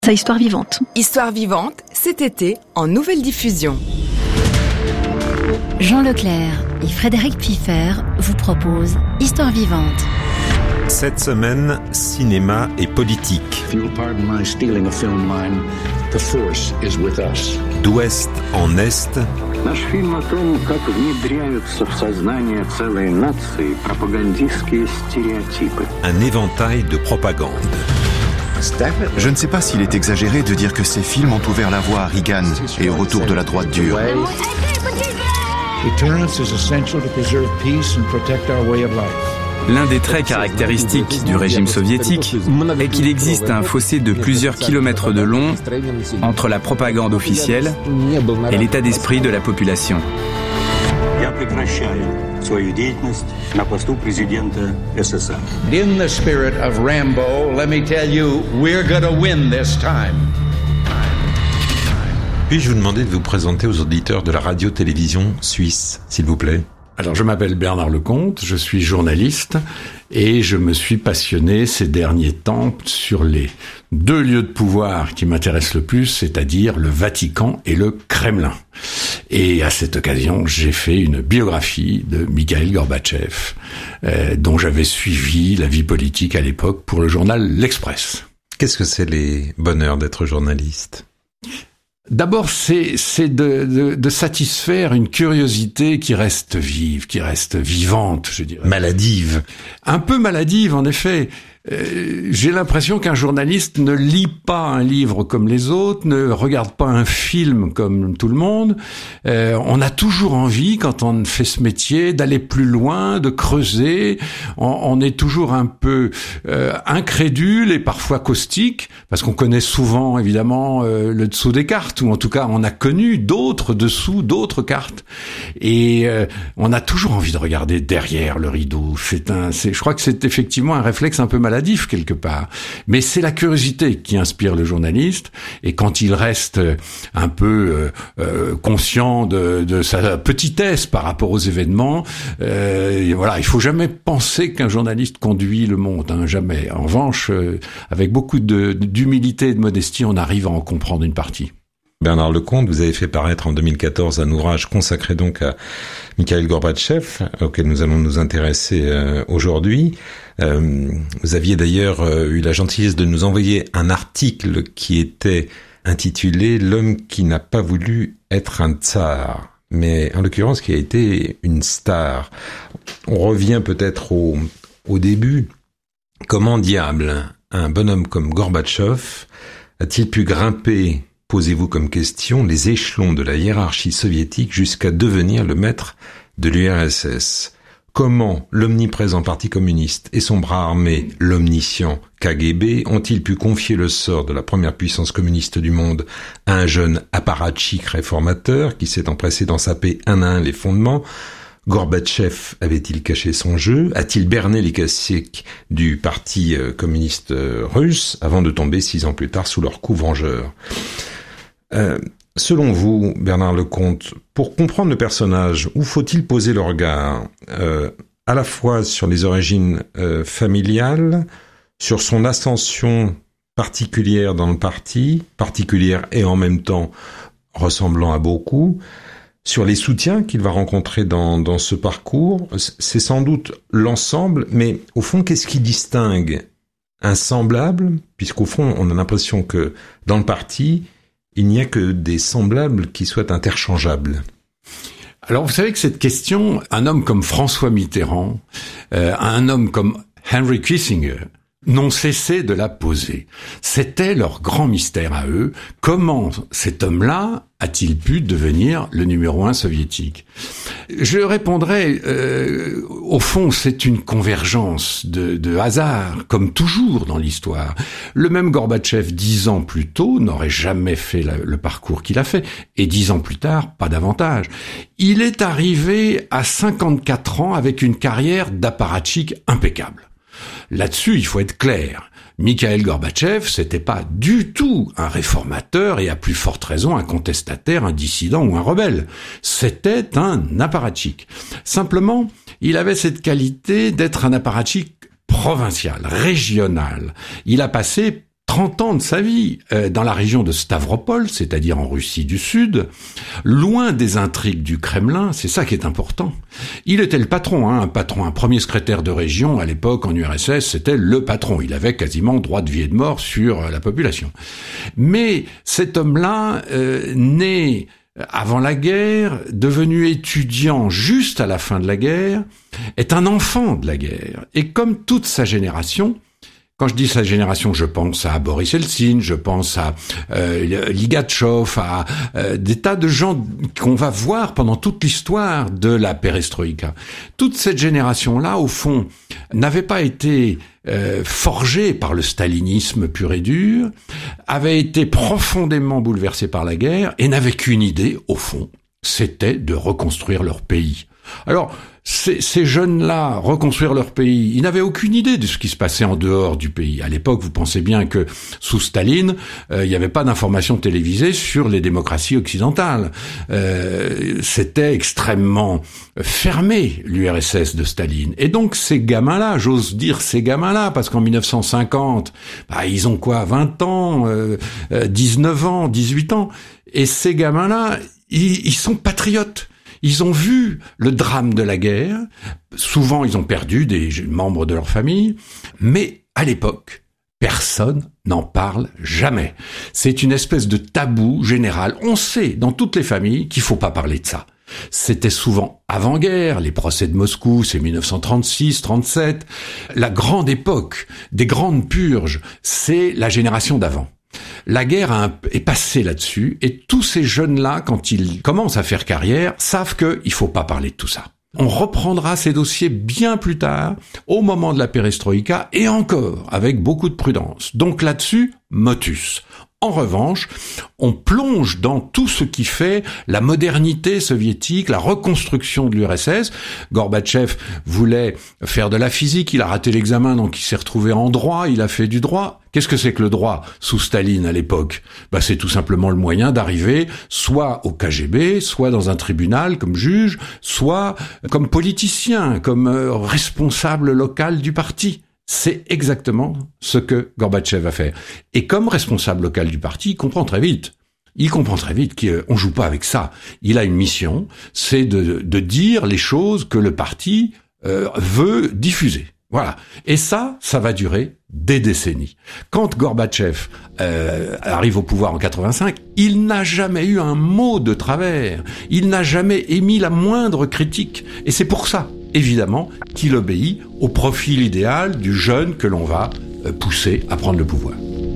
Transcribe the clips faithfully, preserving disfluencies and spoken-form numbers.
Sa Histoire vivante. Histoire vivante, cet été, en nouvelle diffusion. Jean Leclerc et Frédéric Pfiffer vous proposent Histoire vivante. Cette semaine, cinéma et politique. D'ouest en est. Наш фильм о том, как внедряются в сознание целой нации пропагандистские стереотипы. Un éventail de propagande. Je ne sais pas s'il est exagéré de dire que ces films ont ouvert la voie à Reagan et au retour de la droite dure. L'un des traits caractéristiques du régime soviétique est qu'il existe un fossé de plusieurs kilomètres de long entre la propagande officielle et l'état d'esprit de la population. In the spirit of Rambo, let me tell you, we're gonna win this time. Puis-je vous demander de vous présenter aux auditeurs de la radio-télévision suisse, s'il vous plaît? Alors, je m'appelle Bernard Lecomte, je suis journaliste et je me suis passionné ces derniers temps sur les deux lieux de pouvoir qui m'intéressent le plus, c'est-à-dire le Vatican et le Kremlin. Et à cette occasion, j'ai fait une biographie de Mikhaïl Gorbatchev, euh, dont j'avais suivi la vie politique à l'époque pour le journal L'Express. Qu'est-ce que c'est les bonheurs d'être journaliste ? D'abord, c'est, c'est de, de, de satisfaire une curiosité qui reste vive, qui reste vivante, je dirais. Maladive. Un peu maladive, en effet. Euh, j'ai l'impression qu'un journaliste ne lit pas un livre comme les autres, ne regarde pas un film comme tout le monde. Euh, on a toujours envie, quand on fait ce métier, d'aller plus loin, de creuser. On, on est toujours un peu euh, incrédule et parfois caustique, parce qu'on connaît souvent, évidemment, euh, le dessous des cartes, ou en tout cas, on a connu d'autres dessous, d'autres cartes. Et euh, on a toujours envie de regarder derrière le rideau. C'est un, c'est, je crois que c'est effectivement un réflexe un peu maladif quelque part. Mais c'est la curiosité qui inspire le journaliste, et quand il reste un peu euh, euh, conscient de, de sa petitesse par rapport aux événements, euh, voilà, il faut jamais penser qu'un journaliste conduit le monde, hein, jamais. En revanche, euh, avec beaucoup de, d'humilité et de modestie, on arrive à en comprendre une partie. Bernard Lecomte, vous avez fait paraître en deux mille quatorze un ouvrage consacré donc à Mikhaïl Gorbatchev, auquel nous allons nous intéresser euh, aujourd'hui. Euh, vous aviez d'ailleurs euh, eu la gentillesse de nous envoyer un article qui était intitulé « L'homme qui n'a pas voulu être un tsar », mais en l'occurrence qui a été une star. On revient peut-être au, au début. Comment diable un bonhomme comme Gorbatchev a-t-il pu grimper, posez-vous comme question, les échelons de la hiérarchie soviétique jusqu'à devenir le maître de l'U R S S? Comment l'omniprésent Parti communiste et son bras armé, l'omniscient K G B, ont-ils pu confier le sort de la première puissance communiste du monde à un jeune apparatchik réformateur qui s'est empressé d'en saper un à un les fondements? Gorbatchev avait-il caché son jeu? A-t-il berné les caciques du Parti communiste russe avant de tomber six ans plus tard sous leur coup vengeur? Euh, selon vous, Bernard Lecomte, pour comprendre le personnage, où faut-il poser le regard euh, à la fois sur les origines euh, familiales, sur son ascension particulière dans le parti, particulière et en même temps ressemblant à beaucoup, sur les soutiens qu'il va rencontrer dans, dans ce parcours? C'est sans doute l'ensemble, mais au fond, qu'est-ce qui distingue un semblable, puisqu'au fond, on a l'impression que dans le parti, il n'y a que des semblables qui soient interchangeables. Alors, vous savez que cette question, un homme comme François Mitterrand, euh, un homme comme Henry Kissinger, n'ont cessé de la poser. C'était leur grand mystère à eux. Comment cet homme-là a-t-il pu devenir le numéro un soviétique? Je répondrai, euh, au fond, c'est une convergence de, de hasard, comme toujours dans l'histoire. Le même Gorbatchev, dix ans plus tôt, n'aurait jamais fait la, le parcours qu'il a fait, et dix ans plus tard, pas davantage. Il est arrivé à cinquante-quatre ans avec une carrière d'apparatchik impeccable. Là-dessus, il faut être clair. Mikhaïl Gorbatchev, c'était pas du tout un réformateur et à plus forte raison un contestataire, un dissident ou un rebelle. C'était un apparatchik. Simplement, il avait cette qualité d'être un apparatchik provincial, régional. Il a passé trente ans de sa vie euh, dans la région de Stavropol, c'est-à-dire en Russie du Sud, loin des intrigues du Kremlin, c'est ça qui est important. Il était le patron, hein, un patron, un premier secrétaire de région à l'époque en U R S S, c'était le patron. Il avait quasiment droit de vie et de mort sur la population. Mais cet homme-là, euh, né avant la guerre, devenu étudiant juste à la fin de la guerre, est un enfant de la guerre. Et comme toute sa génération, quand je dis sa génération, je pense à Boris Eltsine, je pense à euh, Ligatchov, à euh, des tas de gens qu'on va voir pendant toute l'histoire de la perestroïka. Toute cette génération-là, au fond, n'avait pas été euh, forgée par le stalinisme pur et dur, avait été profondément bouleversée par la guerre et n'avait qu'une idée, au fond, c'était de reconstruire leur pays. Alors, ces, ces jeunes-là, reconstruire leur pays, ils n'avaient aucune idée de ce qui se passait en dehors du pays. À l'époque, vous pensez bien que sous Staline, euh, il n'y avait pas d'information télévisée sur les démocraties occidentales. Euh, c'était extrêmement fermé, l'U R S S de Staline. Et donc, ces gamins-là, j'ose dire ces gamins-là, parce qu'en mille neuf cent cinquante, bah, ils ont quoi, vingt ans, euh, dix-neuf ans, dix-huit ans. Et ces gamins-là, ils, ils sont patriotes. Ils ont vu le drame de la guerre. Souvent, ils ont perdu des membres de leur famille. Mais à l'époque, personne n'en parle jamais. C'est une espèce de tabou général. On sait, dans toutes les familles, qu'il faut pas parler de ça. C'était souvent avant-guerre, les procès de Moscou, c'est mille neuf cent trente-six, trente-sept. La grande époque des grandes purges, c'est la génération d'avant. La guerre a un, est passée là-dessus, et tous ces jeunes-là, quand ils commencent à faire carrière, savent qu'il faut pas parler de tout ça. On reprendra ces dossiers bien plus tard, au moment de la perestroïka, et encore, avec beaucoup de prudence. Donc là-dessus, motus. En revanche, on plonge dans tout ce qui fait la modernité soviétique, la reconstruction de l'U R S S. Gorbatchev voulait faire de la physique, il a raté l'examen, donc il s'est retrouvé en droit, il a fait du droit. Qu'est-ce que c'est que le droit sous Staline à l'époque ? Bah, c'est tout simplement le moyen d'arriver soit au K G B, soit dans un tribunal comme juge, soit comme politicien, comme euh, responsable local du parti. C'est exactement ce que Gorbatchev a fait. Et comme responsable local du parti, il comprend très vite. Il comprend très vite qu'on joue pas avec ça. Il a une mission, c'est de, de dire les choses que le parti euh, veut diffuser. Voilà. Et ça, ça va durer des décennies. Quand Gorbatchev euh, arrive au pouvoir en quatre-vingt-cinq, il n'a jamais eu un mot de travers. Il n'a jamais émis la moindre critique. Et c'est pour ça, évidemment, qu'il obéit au profil idéal du jeune que l'on va euh, pousser à prendre le pouvoir.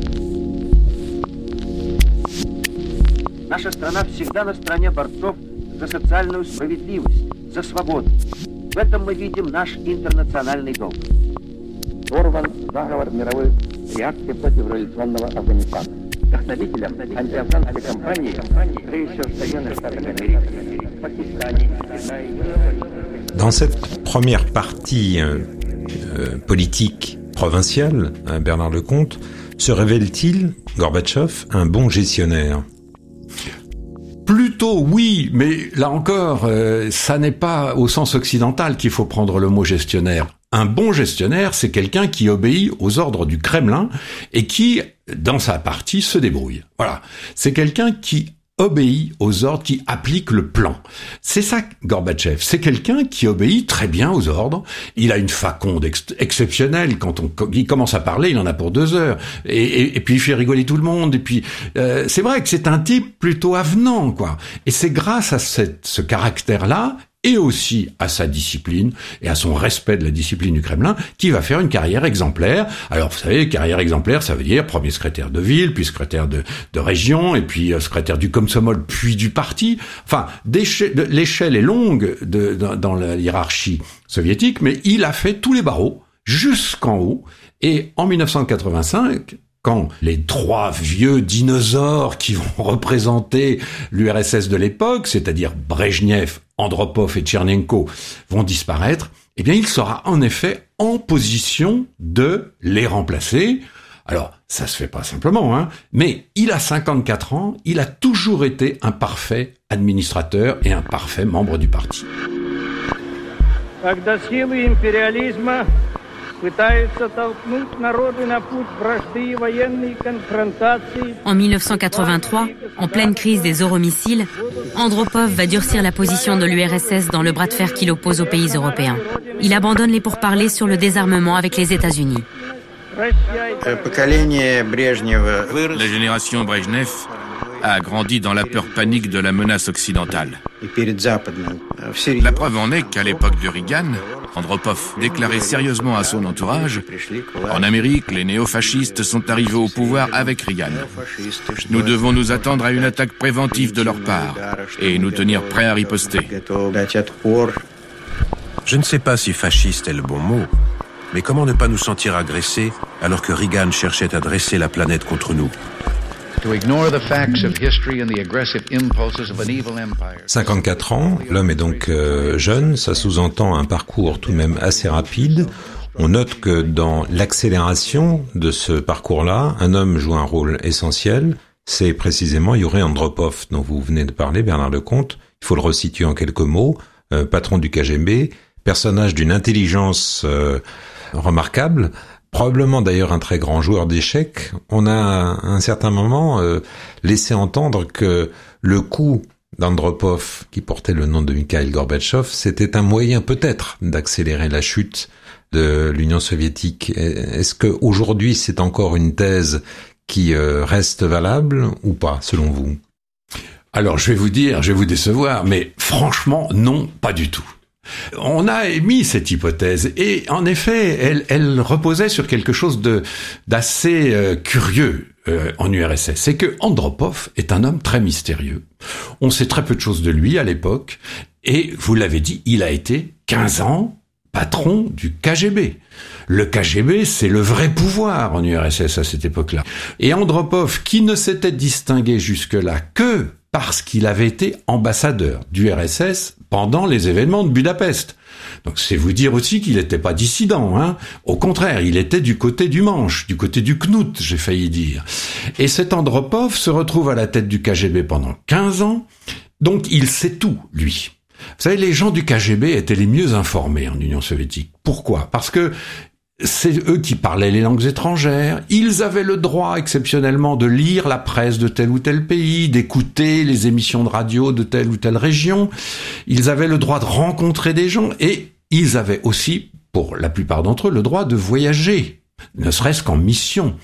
Наша страна всегда на стороне борцов за социальную справедливость, за свободу. В этом мы видим наш интернациональный долг. Сорван заговор мировой реакции против революционного Афганистана. Вдохновителем антиафганской кампании режиссер Соединенных Штатов Америки, Пакистане, Китае. Dans cette première partie euh, euh, politique provinciale, hein, Bernard Lecomte, se révèle-t-il, Gorbatchev, un bon gestionnaire ? Plutôt oui, mais là encore, euh, ça n'est pas au sens occidental qu'il faut prendre le mot gestionnaire. Un bon gestionnaire, c'est quelqu'un qui obéit aux ordres du Kremlin et qui, dans sa partie, se débrouille. Voilà. C'est quelqu'un qui obéit aux ordres, qui applique le plan. C'est ça, Gorbatchev. C'est quelqu'un qui obéit très bien aux ordres. Il a une faconde ex- exceptionnelle. Quand on quand il commence à parler, il en a pour deux heures. Et, et, et puis il fait rigoler tout le monde. Et puis euh, c'est vrai que c'est un type plutôt avenant, quoi. Et c'est grâce à cette, ce caractère-là, et aussi à sa discipline et à son respect de la discipline du Kremlin, qui va faire une carrière exemplaire. Alors, vous savez, carrière exemplaire, ça veut dire premier secrétaire de ville, puis secrétaire de, de région, et puis euh, secrétaire du Komsomol, puis du parti. Enfin, l'échelle est longue de, de, dans la hiérarchie soviétique, mais il a fait tous les barreaux jusqu'en haut. Et en mille neuf cent quatre-vingt-cinq, quand les trois vieux dinosaures qui vont représenter l'U R S S de l'époque, c'est-à-dire Brejnev, Andropov et Tchernenko, vont disparaître, eh bien, il sera en effet en position de les remplacer. Alors, ça se fait pas simplement, hein, mais il a cinquante-quatre ans, il a toujours été un parfait administrateur et un parfait membre du parti. Когда силы империализма En mille neuf cent quatre-vingt-trois, en pleine crise des euromissiles, Andropov va durcir la position de l'U R S S dans le bras de fer qui l'oppose aux pays européens. Il abandonne les pourparlers sur le désarmement avec les États-Unis. La génération Brejnev a grandi dans la peur panique de la menace occidentale. La preuve en est qu'à l'époque de Reagan, Andropov déclarait sérieusement à son entourage « En Amérique, les néofascistes sont arrivés au pouvoir avec Reagan. Nous devons nous attendre à une attaque préventive de leur part et nous tenir prêts à riposter. » Je ne sais pas si fasciste est le bon mot, mais comment ne pas nous sentir agressés alors que Reagan cherchait à dresser la planète contre nous? cinquante-quatre ans, l'homme est donc euh, jeune, ça sous-entend un parcours tout de même assez rapide. On note que dans l'accélération de ce parcours-là, un homme joue un rôle essentiel, c'est précisément Yuri Andropov dont vous venez de parler, Bernard Lecomte. Il faut le resituer en quelques mots, euh, patron du K G B, personnage d'une intelligence euh, remarquable, probablement d'ailleurs un très grand joueur d'échecs. On a à un certain moment euh, laissé entendre que le coup d'Andropov, qui portait le nom de Mikhail Gorbatchev, c'était un moyen peut-être d'accélérer la chute de l'Union soviétique. Est-ce que aujourd'hui c'est encore une thèse qui euh, reste valable ou pas, selon vous? Alors je vais vous dire, je vais vous décevoir, mais franchement non, pas du tout. On a émis cette hypothèse et en effet, elle, elle reposait sur quelque chose de d'assez euh, curieux euh, en U R S S. C'est que Andropov est un homme très mystérieux. On sait très peu de choses de lui à l'époque et vous l'avez dit, il a été quinze ans patron du K G B. Le K G B, c'est le vrai pouvoir en U R S S à cette époque-là. Et Andropov, qui ne s'était distingué jusque-là que parce qu'il avait été ambassadeur du R S S pendant les événements de Budapest. Donc c'est vous dire aussi qu'il n'était pas dissident, hein. Au contraire, il était du côté du manche, du côté du knout, j'ai failli dire. Et cet Andropov se retrouve à la tête du K G B pendant quinze ans, donc il sait tout, lui. Vous savez, les gens du K G B étaient les mieux informés en Union soviétique. Pourquoi? Parce que c'est eux qui parlaient les langues étrangères, ils avaient le droit exceptionnellement de lire la presse de tel ou tel pays, d'écouter les émissions de radio de telle ou telle région, ils avaient le droit de rencontrer des gens et ils avaient aussi, pour la plupart d'entre eux, le droit de voyager, ne serait-ce qu'en mission.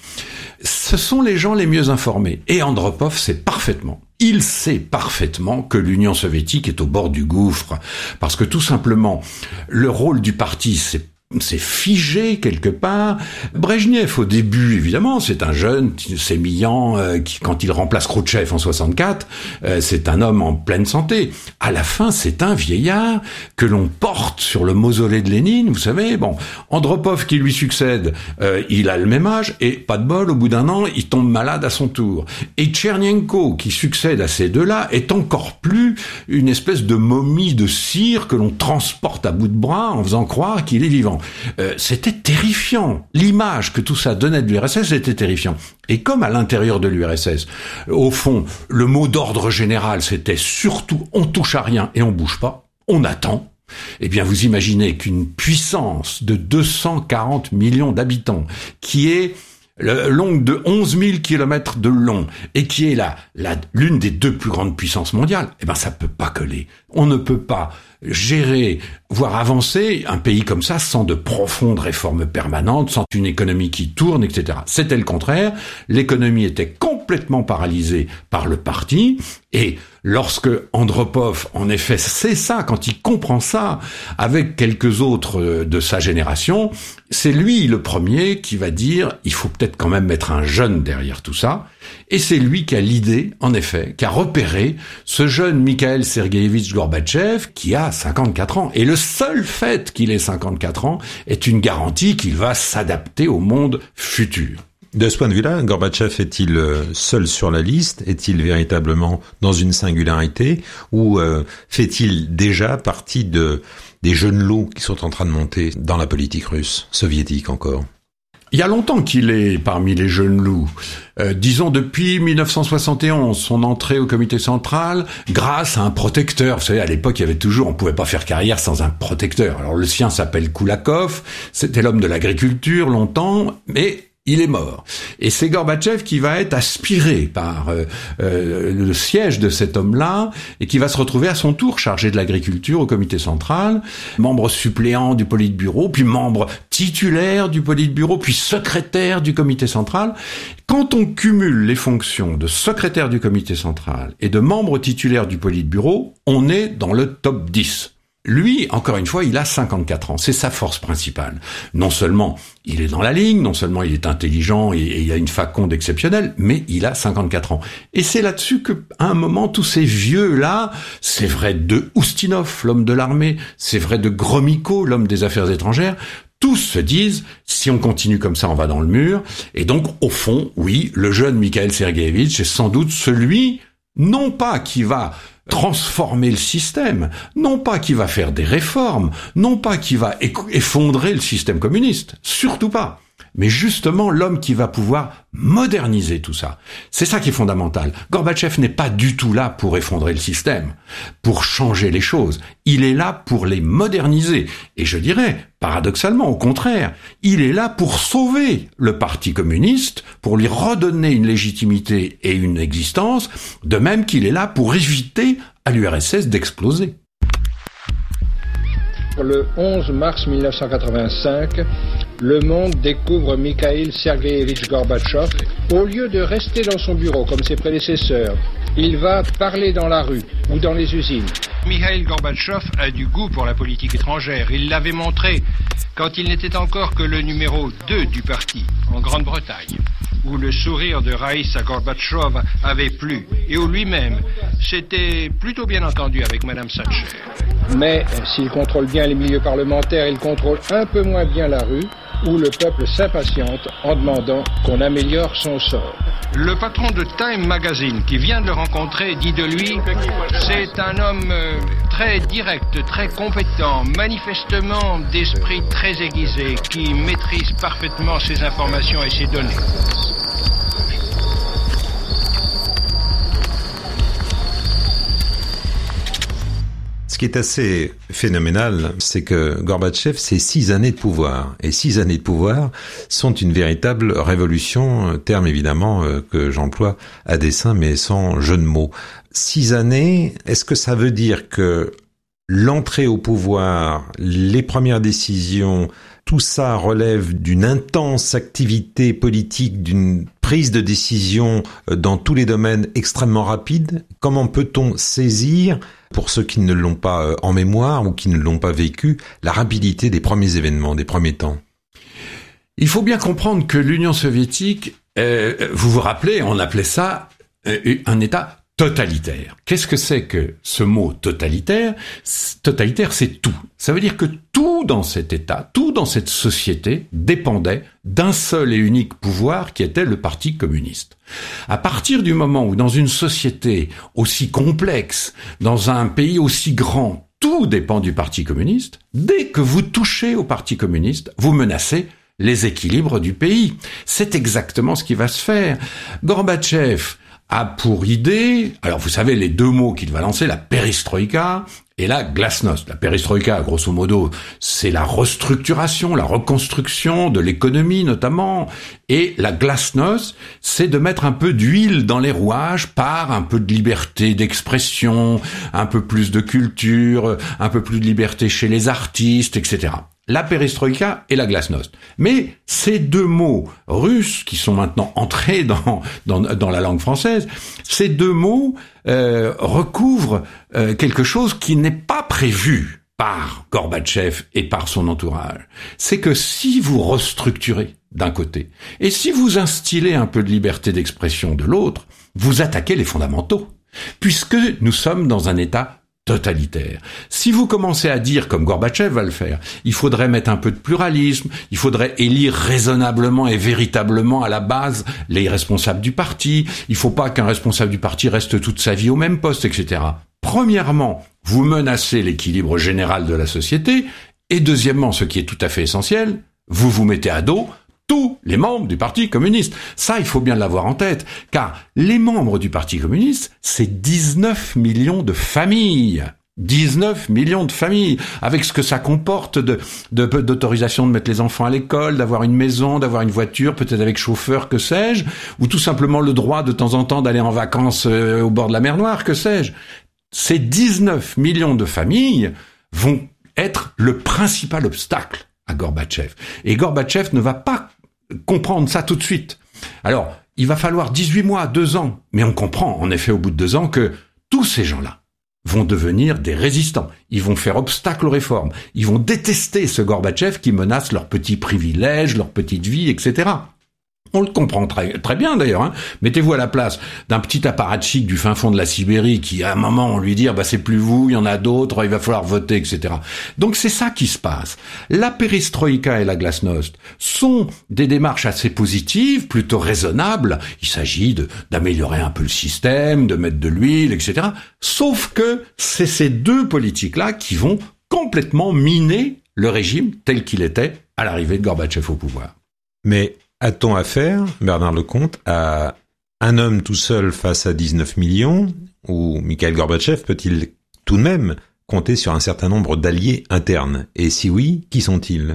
Ce sont les gens les mieux informés. Et Andropov sait parfaitement, il sait parfaitement que l'Union soviétique est au bord du gouffre. Parce que tout simplement, le rôle du parti, c'est c'est figé quelque part. Brejnev, au début, évidemment, c'est un jeune sémillant euh, qui, quand il remplace Khrouchtchev en soixante-quatre, euh, c'est un homme en pleine santé. À la fin, c'est un vieillard que l'on porte sur le mausolée de Lénine, vous savez. Bon, Andropov qui lui succède, euh, il a le même âge et pas de bol, au bout d'un an, il tombe malade à son tour. Et Tchernenko, qui succède à ces deux-là, est encore plus une espèce de momie de cire que l'on transporte à bout de bras en faisant croire qu'il est vivant. Euh, c'était terrifiant. L'image que tout ça donnait de l'U R S S était terrifiant. Et comme à l'intérieur de l'U R S S, au fond, le mot d'ordre général, c'était surtout on touche à rien et on bouge pas, on attend. Eh bien, vous imaginez qu'une puissance de deux cent quarante millions d'habitants, qui est longue de onze mille kilomètres de long, et qui est la, la, l'une des deux plus grandes puissances mondiales, eh ben, ça peut pas coller. On ne peut pas gérer, voire avancer un pays comme ça sans de profondes réformes permanentes, sans une économie qui tourne, et cetera. C'était le contraire. L'économie était complètement paralysée par le parti, et lorsque Andropov, en effet, c'est ça, quand il comprend ça, avec quelques autres de sa génération, c'est lui le premier qui va dire, il faut peut-être quand même mettre un jeune derrière tout ça, et c'est lui qui a l'idée, en effet, qui a repéré ce jeune Mikhail Sergueïevitch Gorbatchev, qui a cinquante-quatre ans. Et le seul fait qu'il ait cinquante-quatre ans est une garantie qu'il va s'adapter au monde futur. De ce point de vue-là, Gorbatchev est-il seul sur la liste? Est-il véritablement dans une singularité? Ou euh, fait-il déjà partie de, des jeunes loups qui sont en train de monter dans la politique russe, soviétique encore? Il y a longtemps qu'il est parmi les jeunes loups. Euh, disons depuis mille neuf cent soixante et onze, son entrée au comité central, grâce à un protecteur. Vous savez, à l'époque, il y avait toujours, on pouvait pas faire carrière sans un protecteur. Alors le sien s'appelle Koulakov, c'était l'homme de l'agriculture longtemps, mais il est mort. Et c'est Gorbatchev qui va être aspiré par euh, euh, le siège de cet homme-là et qui va se retrouver à son tour chargé de l'agriculture au comité central, membre suppléant du Politburo, puis membre titulaire du Politburo, puis secrétaire du comité central. Quand on cumule les fonctions de secrétaire du comité central et de membre titulaire du Politburo, on est dans le top dix. Lui, encore une fois, il a cinquante-quatre ans. C'est sa force principale. Non seulement il est dans la ligne, non seulement il est intelligent et, et il a une faconde exceptionnelle, mais il a cinquante-quatre ans. Et c'est là-dessus que, à un moment, tous ces vieux-là, c'est vrai de Oustinov, l'homme de l'armée, c'est vrai de Gromyko, l'homme des affaires étrangères, tous se disent, si on continue comme ça, on va dans le mur. Et donc, au fond, oui, le jeune Mikhail Sergueïevitch est sans doute celui, non pas qui va transformer le système, non pas qui va faire des réformes, non pas qui va effondrer le système communiste, surtout pas, mais justement l'homme qui va pouvoir moderniser tout ça. C'est ça qui est fondamental. Gorbatchev n'est pas du tout là pour effondrer le système, pour changer les choses. Il est là pour les moderniser. Et je dirais, paradoxalement, au contraire, il est là pour sauver le Parti communiste, pour lui redonner une légitimité et une existence, de même qu'il est là pour éviter à l'U R S S d'exploser. Le onze mars mille neuf cent quatre-vingt-cinq, Le Monde découvre Mikhail Sergueïevitch Gorbatchev. Au lieu de rester dans son bureau comme ses prédécesseurs, il va parler dans la rue ou dans les usines. Mikhail Gorbatchev a du goût pour la politique étrangère. Il l'avait montré quand il n'était encore que le numéro deux du parti, en Grande-Bretagne, où le sourire de Raïssa Gorbatchev avait plu, et où lui-même s'était plutôt bien entendu avec Madame Thatcher. Mais s'il contrôle bien les milieux parlementaires, il contrôle un peu moins bien la rue, où le peuple s'impatiente en demandant qu'on améliore son sort. Le patron de Time Magazine, qui vient de le rencontrer, dit de lui « C'est un homme euh, très direct, très compétent, manifestement d'esprit très aiguisé, qui maîtrise parfaitement ses informations et ses données. » Ce qui est assez phénoménal, c'est que Gorbatchev, c'est six années de pouvoir. Et six années de pouvoir sont une véritable révolution, terme évidemment que j'emploie à dessein, mais sans jeu de mots. Six années, est-ce que ça veut dire que l'entrée au pouvoir, les premières décisions, tout ça relève d'une intense activité politique, d'une prise de décision dans tous les domaines extrêmement rapide? Comment peut-on saisir, pour ceux qui ne l'ont pas en mémoire ou qui ne l'ont pas vécu, la rapidité des premiers événements, des premiers temps? Il faut bien comprendre que l'Union soviétique, euh, vous vous rappelez, on appelait ça euh, un État totalitaire. Qu'est-ce que c'est que ce mot totalitaire? Totalitaire, c'est tout. Ça veut dire que tout dans cet État, tout dans cette société dépendait d'un seul et unique pouvoir qui était le Parti communiste. À partir du moment où dans une société aussi complexe, dans un pays aussi grand, tout dépend du Parti communiste, dès que vous touchez au Parti communiste, vous menacez les équilibres du pays. C'est exactement ce qui va se faire. Gorbatchev a pour idée, alors vous savez les deux mots qu'il va lancer, la perestroïka et la glasnost. La perestroïka, grosso modo, c'est la restructuration, la reconstruction de l'économie notamment, et la glasnost, c'est de mettre un peu d'huile dans les rouages par un peu de liberté d'expression, un peu plus de culture, un peu plus de liberté chez les artistes, et cetera. La perestroïka et la glasnost. Mais ces deux mots russes qui sont maintenant entrés dans dans, dans la langue française, ces deux mots euh, recouvrent euh, quelque chose qui n'est pas prévu par Gorbatchev et par son entourage. C'est que si vous restructurez d'un côté et si vous instillez un peu de liberté d'expression de l'autre, vous attaquez les fondamentaux, puisque nous sommes dans un État totalitaire. Si vous commencez à dire, comme Gorbatchev va le faire, il faudrait mettre un peu de pluralisme, il faudrait élire raisonnablement et véritablement à la base les responsables du parti, il faut pas qu'un responsable du parti reste toute sa vie au même poste, et cetera. Premièrement, vous menacez l'équilibre général de la société, et deuxièmement, ce qui est tout à fait essentiel, vous vous mettez à dos tous les membres du Parti communiste. Ça, il faut bien l'avoir en tête, car les membres du Parti communiste, c'est dix-neuf millions de familles. dix-neuf millions de familles, avec ce que ça comporte de, de d'autorisation de mettre les enfants à l'école, d'avoir une maison, d'avoir une voiture, peut-être avec chauffeur, que sais-je, ou tout simplement le droit de temps en temps d'aller en vacances euh, au bord de la mer Noire, que sais-je. Ces dix-neuf millions de familles vont être le principal obstacle à Gorbatchev. Et Gorbatchev ne va pas comprendre ça tout de suite. Alors, il va falloir dix-huit mois, deux ans, mais on comprend en effet au bout de deux ans que tous ces gens-là vont devenir des résistants. Ils vont faire obstacle aux réformes. Ils vont détester ce Gorbatchev qui menace leurs petits privilèges, leur petite vie, et cetera. On le comprend très, très bien d'ailleurs. Hein. Mettez-vous à la place d'un petit apparatchik du fin fond de la Sibérie qui, à un moment, on lui dit bah c'est plus vous, il y en a d'autres, il va falloir voter, et cetera. Donc c'est ça qui se passe. La perestroïka et la glasnost sont des démarches assez positives, plutôt raisonnables. Il s'agit de, d'améliorer un peu le système, de mettre de l'huile, et cetera. Sauf que c'est ces deux politiques-là qui vont complètement miner le régime tel qu'il était à l'arrivée de Gorbatchev au pouvoir. Mais a-t-on affaire, Bernard Lecomte, à un homme tout seul face à dix-neuf millions, ou Mikhaïl Gorbatchev peut-il tout de même compter sur un certain nombre d'alliés internes? Et si oui, qui sont-ils?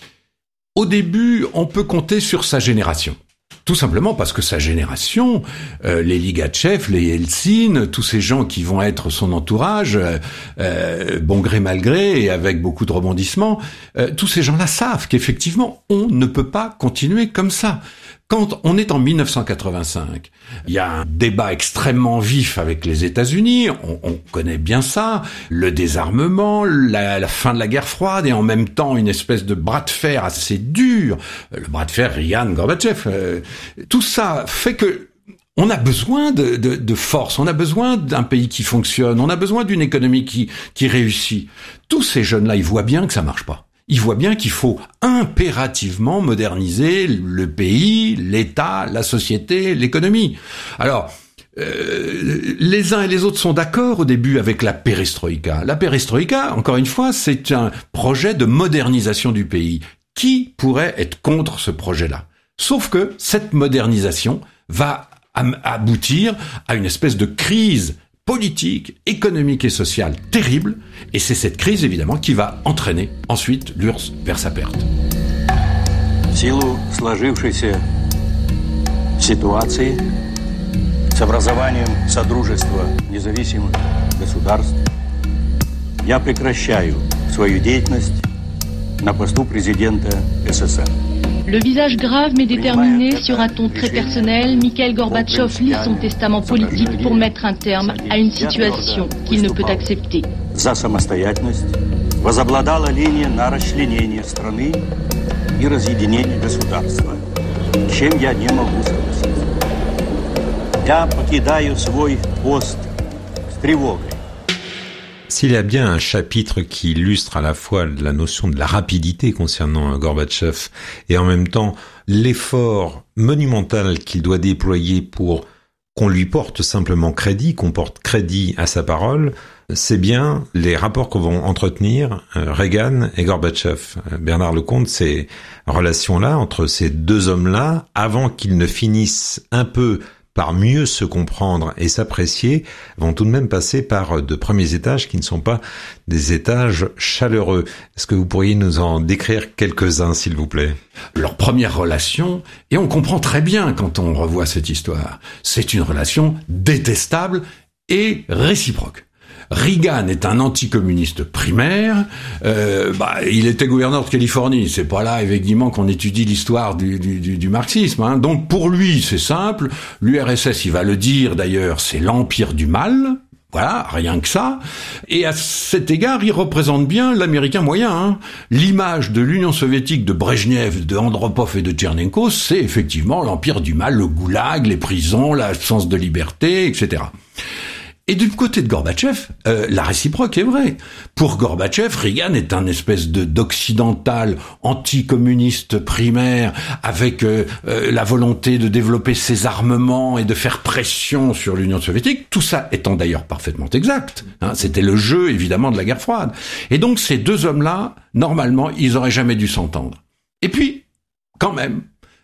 Au début, on peut compter sur sa génération. Tout simplement parce que sa génération, euh, les Ligatchev, les Eltsine, tous ces gens qui vont être son entourage, euh, euh, bon gré mal gré et avec beaucoup de rebondissements, euh, tous ces gens-là savent qu'effectivement, on ne peut pas continuer comme ça. Quand on est en mille neuf cent quatre-vingt-cinq, il y a un débat extrêmement vif avec les États-Unis, on, on connaît bien ça, le désarmement, la, la fin de la guerre froide et en même temps une espèce de bras de fer assez dur, le bras de fer Reagan-Gorbatchev. Euh, tout ça fait que on a besoin de, de, de force, on a besoin d'un pays qui fonctionne, on a besoin d'une économie qui, qui réussit. Tous ces jeunes-là, ils voient bien que ça marche pas. Ils voient bien qu'il faut impérativement moderniser le pays, l'État, la société, l'économie. Alors, euh, les uns et les autres sont d'accord au début avec la perestroïka. La perestroïka, encore une fois, c'est un projet de modernisation du pays. Qui pourrait être contre ce projet-là? Sauf que cette modernisation va am- aboutir à une espèce de crise politique, économique et sociale terrible, et c'est cette crise évidemment qui va entraîner ensuite l'U R S S vers sa perte. В силу сложившейся ситуации с образованием Содружества независимых государств я прекращаю свою деятельность на посту президента СССР. Le visage grave mais déterminé, sur un ton très personnel, Mikhaïl Gorbatchev lit son testament politique pour mettre un terme à une situation qu'il ne peut accepter. За самостоятельность возобладала линия на расчленение страны и разъединение государства, с чем я не могу согласиться. Я покидаю свой пост с тревогой. S'il y a bien un chapitre qui illustre à la fois la notion de la rapidité concernant Gorbatchev et en même temps l'effort monumental qu'il doit déployer pour qu'on lui porte simplement crédit, qu'on porte crédit à sa parole, c'est bien les rapports qu'on va entretenir Reagan et Gorbatchev. Bernard Lecomte, ces relations-là entre ces deux hommes-là, avant qu'ils ne finissent un peu par mieux se comprendre et s'apprécier, vont tout de même passer par de premiers étages qui ne sont pas des étages chaleureux. Est-ce que vous pourriez nous en décrire quelques-uns, s'il vous plaît? Leur première relation, et on comprend très bien quand on revoit cette histoire, c'est une relation détestable et réciproque. Reagan est un anticommuniste primaire, euh, bah, il était gouverneur de Californie, c'est pas là effectivement qu'on étudie l'histoire du, du, du, du marxisme, hein. Donc pour lui c'est simple, l'U R S S il va le dire d'ailleurs, c'est l'empire du mal, voilà, rien que ça, et à cet égard il représente bien l'américain moyen, hein. L'image de l'Union soviétique de Brejnev, de Andropov et de Tchernenko, c'est effectivement l'empire du mal, le goulag, les prisons, l'absence de liberté, et cetera. Et du côté de Gorbatchev, euh, la réciproque est vraie. Pour Gorbatchev, Reagan est un espèce de d'occidental anticommuniste primaire avec euh, euh, la volonté de développer ses armements et de faire pression sur l'Union soviétique, tout ça étant d'ailleurs parfaitement exact. Hein, c'était le jeu, évidemment, de la guerre froide. Et donc, ces deux hommes-là, normalement, ils auraient jamais dû s'entendre. Et puis, quand même,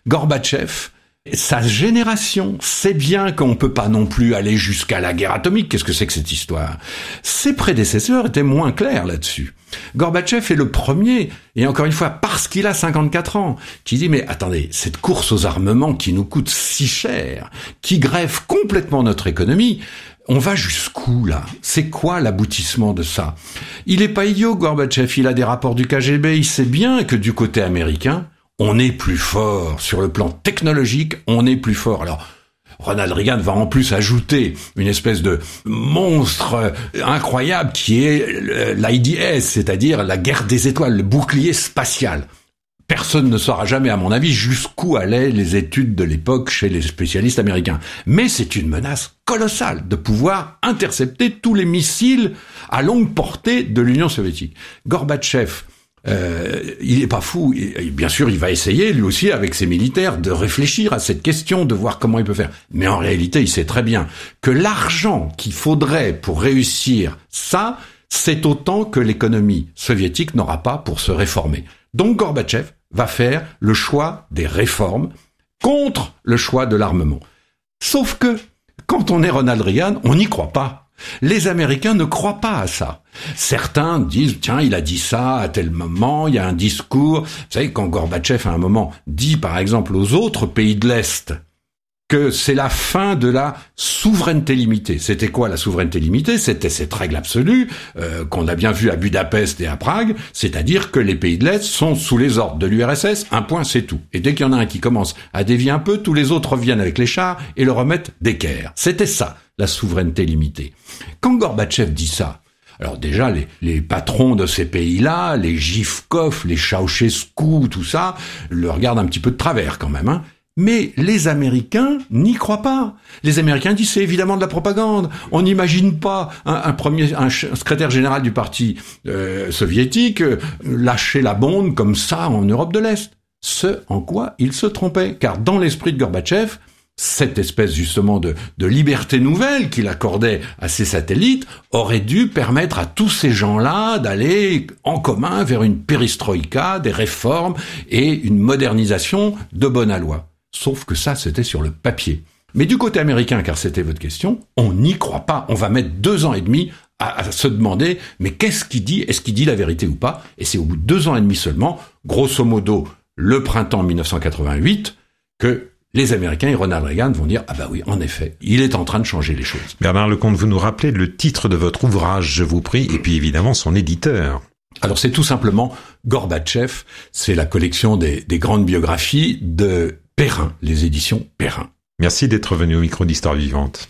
Gorbatchev, sa génération sait bien qu'on peut pas non plus aller jusqu'à la guerre atomique. Qu'est-ce que c'est que cette histoire? Ses prédécesseurs étaient moins clairs là-dessus. Gorbatchev est le premier, et encore une fois, parce qu'il a cinquante-quatre ans, qui dit, mais attendez, cette course aux armements qui nous coûte si cher, qui grève complètement notre économie, on va jusqu'où, là? C'est quoi l'aboutissement de ça? Il est pas idiot, Gorbatchev, il a des rapports du K G B, il sait bien que du côté américain, on est plus fort. Sur le plan technologique, on est plus fort. Alors, Ronald Reagan va en plus ajouter une espèce de monstre incroyable qui est l'I D S, c'est-à-dire la guerre des étoiles, le bouclier spatial. Personne ne saura jamais, à mon avis, jusqu'où allaient les études de l'époque chez les spécialistes américains. Mais c'est une menace colossale de pouvoir intercepter tous les missiles à longue portée de l'Union soviétique. Gorbatchev, Euh, il est pas fou. Et, bien sûr, il va essayer, lui aussi, avec ses militaires, de réfléchir à cette question, de voir comment il peut faire. Mais en réalité, il sait très bien que l'argent qu'il faudrait pour réussir ça, c'est autant que l'économie soviétique n'aura pas pour se réformer. Donc Gorbatchev va faire le choix des réformes contre le choix de l'armement. Sauf que, quand on est Ronald Reagan, on n'y croit pas. Les Américains ne croient pas à ça. Certains disent, tiens, il a dit ça à tel moment, il y a un discours. Vous savez, quand Gorbatchev, à un moment, dit, par exemple, aux autres pays de l'Est que c'est la fin de la souveraineté limitée. C'était quoi la souveraineté limitée? C'était cette règle absolue euh, qu'on a bien vue à Budapest et à Prague, c'est-à-dire que les pays de l'Est sont sous les ordres de l'U R S S, un point, c'est tout. Et dès qu'il y en a un qui commence à dévier un peu, tous les autres reviennent avec les chars et le remettent d'équerre. C'était ça, la souveraineté limitée. Quand Gorbatchev dit ça, alors déjà, les, les patrons de ces pays-là, les Givkov, les Ceausescu, tout ça, le regardent un petit peu de travers quand même, hein. Mais les Américains n'y croient pas. Les Américains disent c'est évidemment de la propagande. On n'imagine pas un, un premier, un, un secrétaire général du parti euh, soviétique euh, lâcher la bombe comme ça en Europe de l'Est. Ce en quoi il se trompait, car dans l'esprit de Gorbatchev, cette espèce justement de, de liberté nouvelle qu'il accordait à ses satellites aurait dû permettre à tous ces gens-là d'aller en commun vers une perestroïka, des réformes et une modernisation de bonne aloi. Sauf que ça, c'était sur le papier. Mais du côté américain, car c'était votre question, on n'y croit pas. On va mettre deux ans et demi à, à se demander, mais qu'est-ce qu'il dit? Est-ce qu'il dit la vérité ou pas? Et c'est au bout de deux ans et demi seulement, grosso modo, le printemps mille neuf cent quatre-vingt-huit, que les Américains et Ronald Reagan vont dire « Ah bah oui, en effet, il est en train de changer les choses. » Bernard Lecomte, vous nous rappelez le titre de votre ouvrage, je vous prie, et puis évidemment son éditeur. Alors c'est tout simplement Gorbatchev, c'est la collection des, des grandes biographies de Perrin, les éditions Perrin. Merci d'être venu au micro d'Histoire Vivante.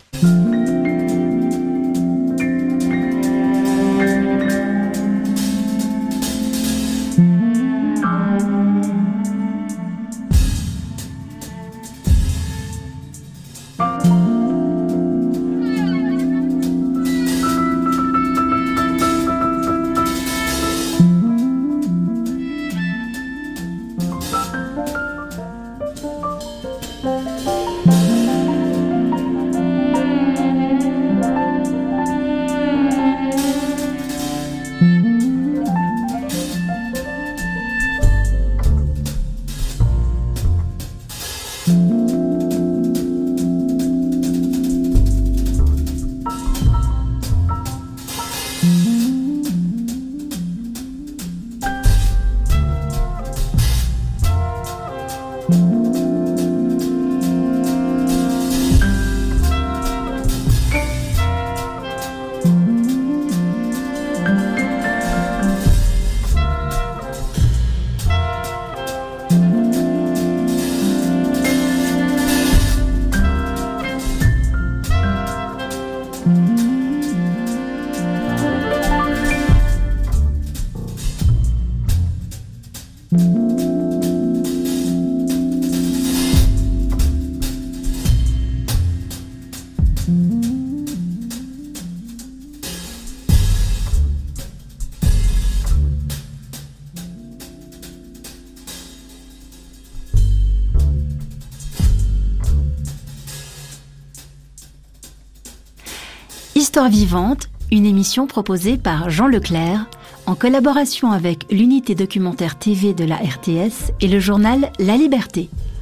Histoire vivante, une émission proposée par Jean Leclerc, en collaboration avec l'unité documentaire T V de la R T S et le journal La Liberté.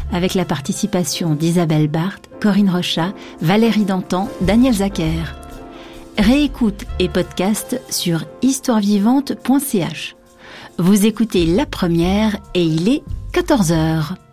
avec la participation d'Isabelle Barthes, Corinne Rochat, Valérie Dantan, Daniel Zacher. Réécoute et podcast sur histoire vivante point c h. Vous écoutez La Première et il est quatorze heures.